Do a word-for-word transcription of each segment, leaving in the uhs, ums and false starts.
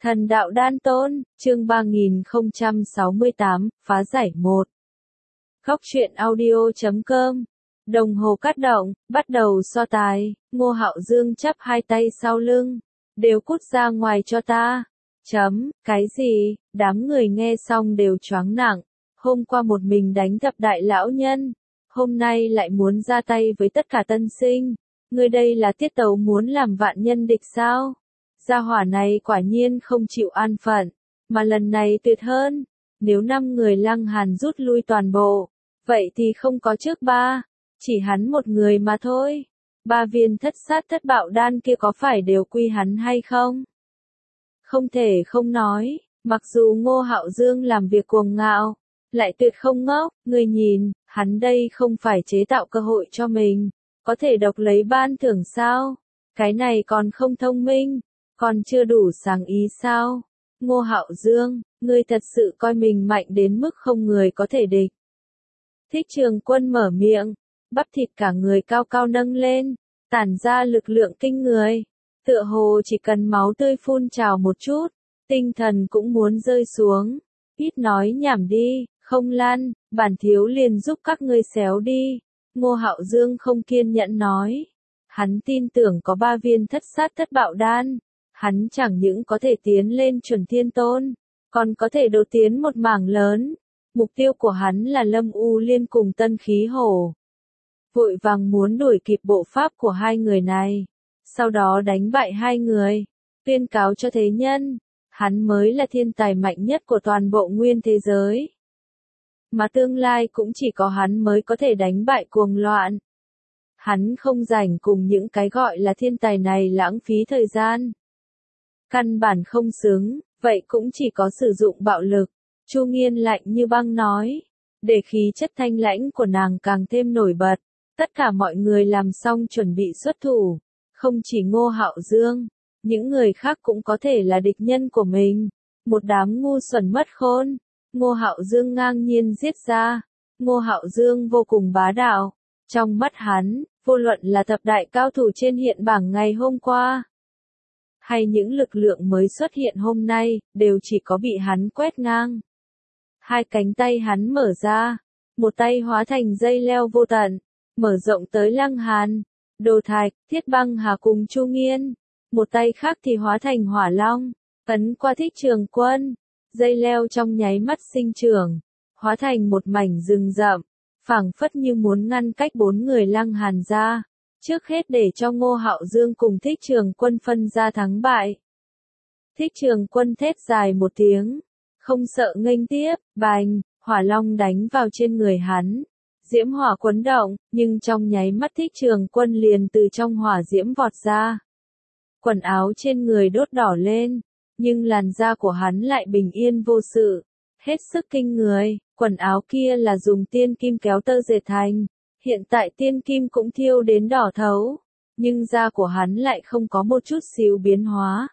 Thần đạo đan tôn, chương ba nghìn không trăm sáu mươi tám, phá giải một. Góc truyện audio chấm com. Đồng hồ cắt động, bắt đầu so tài, Ngô Hạo Dương chắp hai tay sau lưng. Đều cút ra ngoài cho ta. Chấm, cái gì, đám người nghe xong đều choáng nặng. Hôm qua một mình đánh thập đại lão nhân. Hôm nay lại muốn ra tay với tất cả tân sinh. Ngươi đây là tiết tấu muốn làm vạn nhân địch sao? Gia hỏa này quả nhiên không chịu an phận, mà lần này tuyệt hơn. Nếu năm người Lăng Hàn rút lui toàn bộ, vậy thì không có trước ba, chỉ hắn một người mà thôi. Ba viên thất sát thất bạo đan kia có phải đều quy hắn hay không? Không thể không nói, mặc dù Ngô Hạo Dương làm việc cuồng ngạo, lại tuyệt không ngốc, người nhìn, hắn đây không phải chế tạo cơ hội cho mình, có thể độc lấy ban thưởng sao? Cái này còn không thông minh. Còn chưa đủ sáng ý sao? Ngô Hạo Dương, ngươi thật sự coi mình mạnh đến mức không người có thể địch. Thích Trường Quân mở miệng, bắp thịt cả người cao cao nâng lên, tản ra lực lượng kinh người. Tựa hồ chỉ cần máu tươi phun trào một chút, tinh thần cũng muốn rơi xuống. Ít nói nhảm đi, không lăn, bản thiếu liền giúp các ngươi xéo đi. Ngô Hạo Dương không kiên nhẫn nói. Hắn tin tưởng có ba viên thất sát thất bạo đan. Hắn chẳng những có thể tiến lên chuẩn thiên tôn, còn có thể đột tiến một mảng lớn. Mục tiêu của hắn là Lâm U Liên cùng Tân Khí Hổ. Vội vàng muốn đuổi kịp bộ pháp của hai người này, sau đó đánh bại hai người, tuyên cáo cho thế nhân, hắn mới là thiên tài mạnh nhất của toàn bộ nguyên thế giới. Mà tương lai cũng chỉ có hắn mới có thể đánh bại cuồng loạn. Hắn không rảnh cùng những cái gọi là thiên tài này lãng phí thời gian. Căn bản không xứng, vậy cũng chỉ có sử dụng bạo lực. Chu Nghiên lạnh như băng nói, để khí chất thanh lãnh của nàng càng thêm nổi bật. Tất cả mọi người làm xong chuẩn bị xuất thủ, không chỉ Ngô Hạo Dương, những người khác cũng có thể là địch nhân của mình. Một đám ngu xuẩn mất khôn, Ngô Hạo Dương ngang nhiên giết ra. Ngô Hạo Dương vô cùng bá đạo, trong mắt hắn, vô luận là thập đại cao thủ trên hiện bảng ngày hôm qua, hay những lực lượng mới xuất hiện hôm nay, đều chỉ có bị hắn quét ngang. Hai cánh tay hắn mở ra, một tay hóa thành dây leo vô tận, mở rộng tới Lăng Hàn, Đồ Thạch, Thiết Băng Hà cùng Chu Nghiên. Một tay khác thì hóa thành hỏa long, ấn qua Thích Trường Quân. Dây leo trong nháy mắt sinh trưởng, hóa thành một mảnh rừng rậm, phảng phất như muốn ngăn cách bốn người Lăng Hàn ra. Trước hết để cho Ngô Hạo Dương cùng Thích Trường Quân phân ra thắng bại. Thích Trường Quân thét dài một tiếng, không sợ nghênh tiếp, bành, hỏa long đánh vào trên người hắn. Diễm hỏa quấn động, nhưng trong nháy mắt Thích Trường Quân liền từ trong hỏa diễm vọt ra. Quần áo trên người đốt đỏ lên, nhưng làn da của hắn lại bình yên vô sự, hết sức kinh người. Quần áo kia là dùng tiên kim kéo tơ dệt thành. Hiện tại tiên kim cũng thiêu đến đỏ thấu, nhưng da của hắn lại không có một chút xíu biến hóa.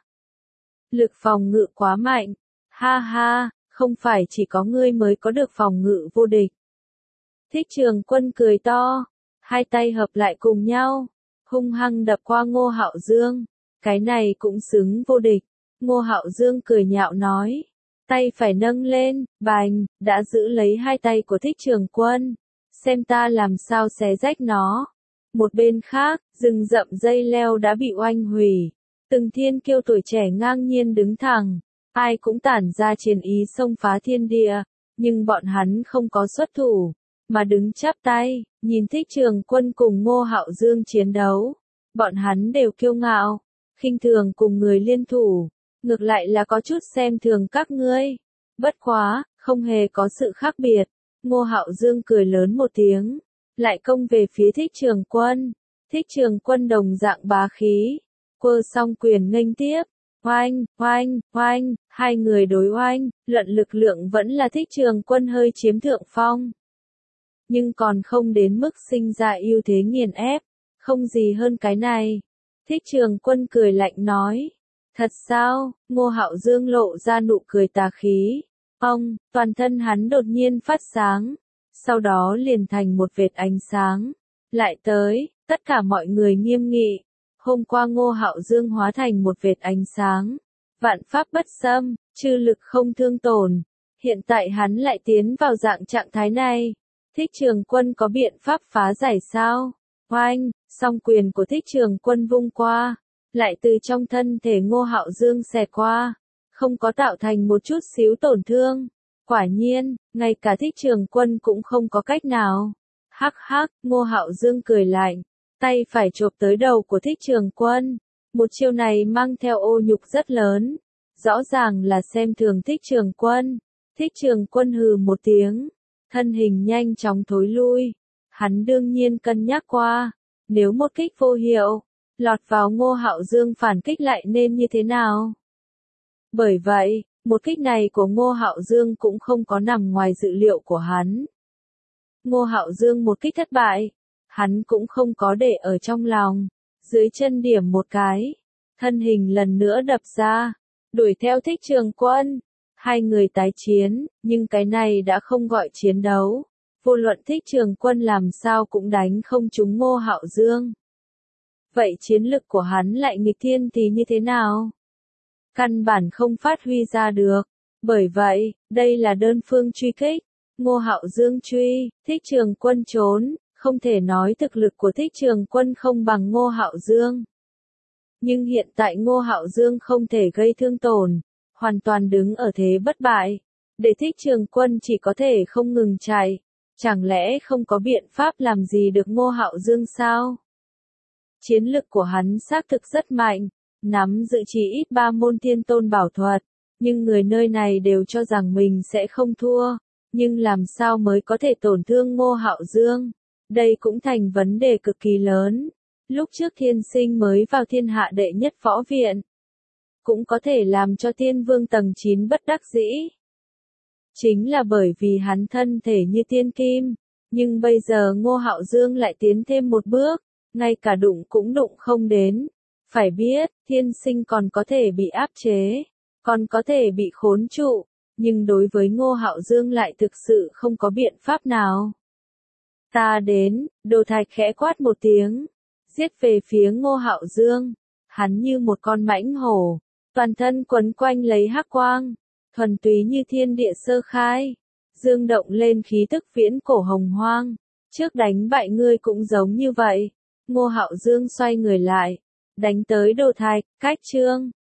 Lực phòng ngự quá mạnh, ha ha, không phải chỉ có ngươi mới có được phòng ngự vô địch. Thích Trường Quân cười to, hai tay hợp lại cùng nhau, hung hăng đập qua Ngô Hạo Dương, cái này cũng xứng vô địch. Ngô Hạo Dương cười nhạo nói, tay phải nâng lên, bành, đã giữ lấy hai tay của Thích Trường Quân. Xem ta làm sao xé rách nó. Một bên khác, rừng rậm dây leo đã bị oanh hủy. Từng thiên kiêu tuổi trẻ ngang nhiên đứng thẳng. Ai cũng tản ra chiến ý xông phá thiên địa. Nhưng bọn hắn không có xuất thủ, mà đứng chắp tay, nhìn Thích Trường Quân cùng Ngô Hạo Dương chiến đấu. Bọn hắn đều kiêu ngạo, khinh thường cùng người liên thủ. Ngược lại là có chút xem thường các ngươi. Bất quá, không hề có sự khác biệt. Ngô Hạo Dương cười lớn một tiếng, lại công về phía Thích Trường Quân. Thích Trường Quân đồng dạng bá khí, quơ song quyền nghênh tiếp, oanh, oanh, oanh, hai người đối oanh, luận lực lượng vẫn là Thích Trường Quân hơi chiếm thượng phong. Nhưng còn không đến mức sinh ra ưu thế nghiền ép, không gì hơn cái này. Thích Trường Quân cười lạnh nói, thật sao? Ngô Hạo Dương lộ ra nụ cười tà khí. Ông, toàn thân hắn đột nhiên phát sáng, sau đó liền thành một vệt ánh sáng. Lại tới, tất cả mọi người nghiêm nghị. Hôm qua Ngô Hạo Dương hóa thành một vệt ánh sáng, vạn pháp bất xâm, chư lực không thương tổn. Hiện tại hắn lại tiến vào dạng trạng thái này. Thích Trường Quân có biện pháp phá giải sao? Oanh, song quyền của Thích Trường Quân vung qua, lại từ trong thân thể Ngô Hạo Dương xẹt qua, không có tạo thành một chút xíu tổn thương. Quả nhiên, ngay cả Thích Trường Quân cũng không có cách nào. Hắc hắc, Ngô Hạo Dương cười lạnh, tay phải chộp tới đầu của Thích Trường Quân. Một chiêu này mang theo ô nhục rất lớn, rõ ràng là xem thường Thích Trường Quân. Thích Trường Quân hừ một tiếng, thân hình nhanh chóng thối lui. Hắn đương nhiên cân nhắc qua, nếu một kích vô hiệu, lọt vào Ngô Hạo Dương phản kích lại nên như thế nào. Bởi vậy, một kích này của Ngô Hạo Dương cũng không có nằm ngoài dự liệu của hắn. Ngô Hạo Dương một kích thất bại, hắn cũng không có để ở trong lòng, dưới chân điểm một cái, thân hình lần nữa đập ra, đuổi theo Thích Trường Quân. Hai người tái chiến, nhưng cái này đã không gọi chiến đấu. Vô luận Thích Trường Quân làm sao cũng đánh không trúng Ngô Hạo Dương. Vậy chiến lực của hắn lại nghịch thiên thì như thế nào? Căn bản không phát huy ra được. Bởi vậy, đây là đơn phương truy kích. Ngô Hạo Dương truy, Thích Trường Quân trốn, không thể nói thực lực của Thích Trường Quân không bằng Ngô Hạo Dương. Nhưng hiện tại Ngô Hạo Dương không thể gây thương tổn, hoàn toàn đứng ở thế bất bại. Để Thích Trường Quân chỉ có thể không ngừng chạy. Chẳng lẽ không có biện pháp làm gì được Ngô Hạo Dương sao? Chiến lực của hắn xác thực rất mạnh, nắm giữ chỉ ít ba môn thiên tôn bảo thuật, nhưng người nơi này đều cho rằng mình sẽ không thua, nhưng làm sao mới có thể tổn thương Ngô Hạo Dương? Đây cũng thành vấn đề cực kỳ lớn. Lúc trước Thiên Sinh mới vào thiên hạ đệ nhất võ viện, cũng có thể làm cho Thiên Vương tầng chín bất đắc dĩ. Chính là bởi vì hắn thân thể như tiên kim, nhưng bây giờ Ngô Hạo Dương lại tiến thêm một bước, ngay cả đụng cũng đụng không đến. Phải biết, Thiên Sinh còn có thể bị áp chế, còn có thể bị khốn trụ, nhưng đối với Ngô Hạo Dương lại thực sự không có biện pháp nào. Ta đến, Đồ Thạch khẽ quát một tiếng, giết về phía Ngô Hạo Dương. Hắn như một con mãnh hổ, toàn thân quấn quanh lấy hắc quang, thuần túy như thiên địa sơ khai, dương động lên khí tức viễn cổ hồng hoang. Trước đánh bại ngươi cũng giống như vậy. Ngô Hạo Dương xoay người lại, đánh tới Đồ Thạch, cách chương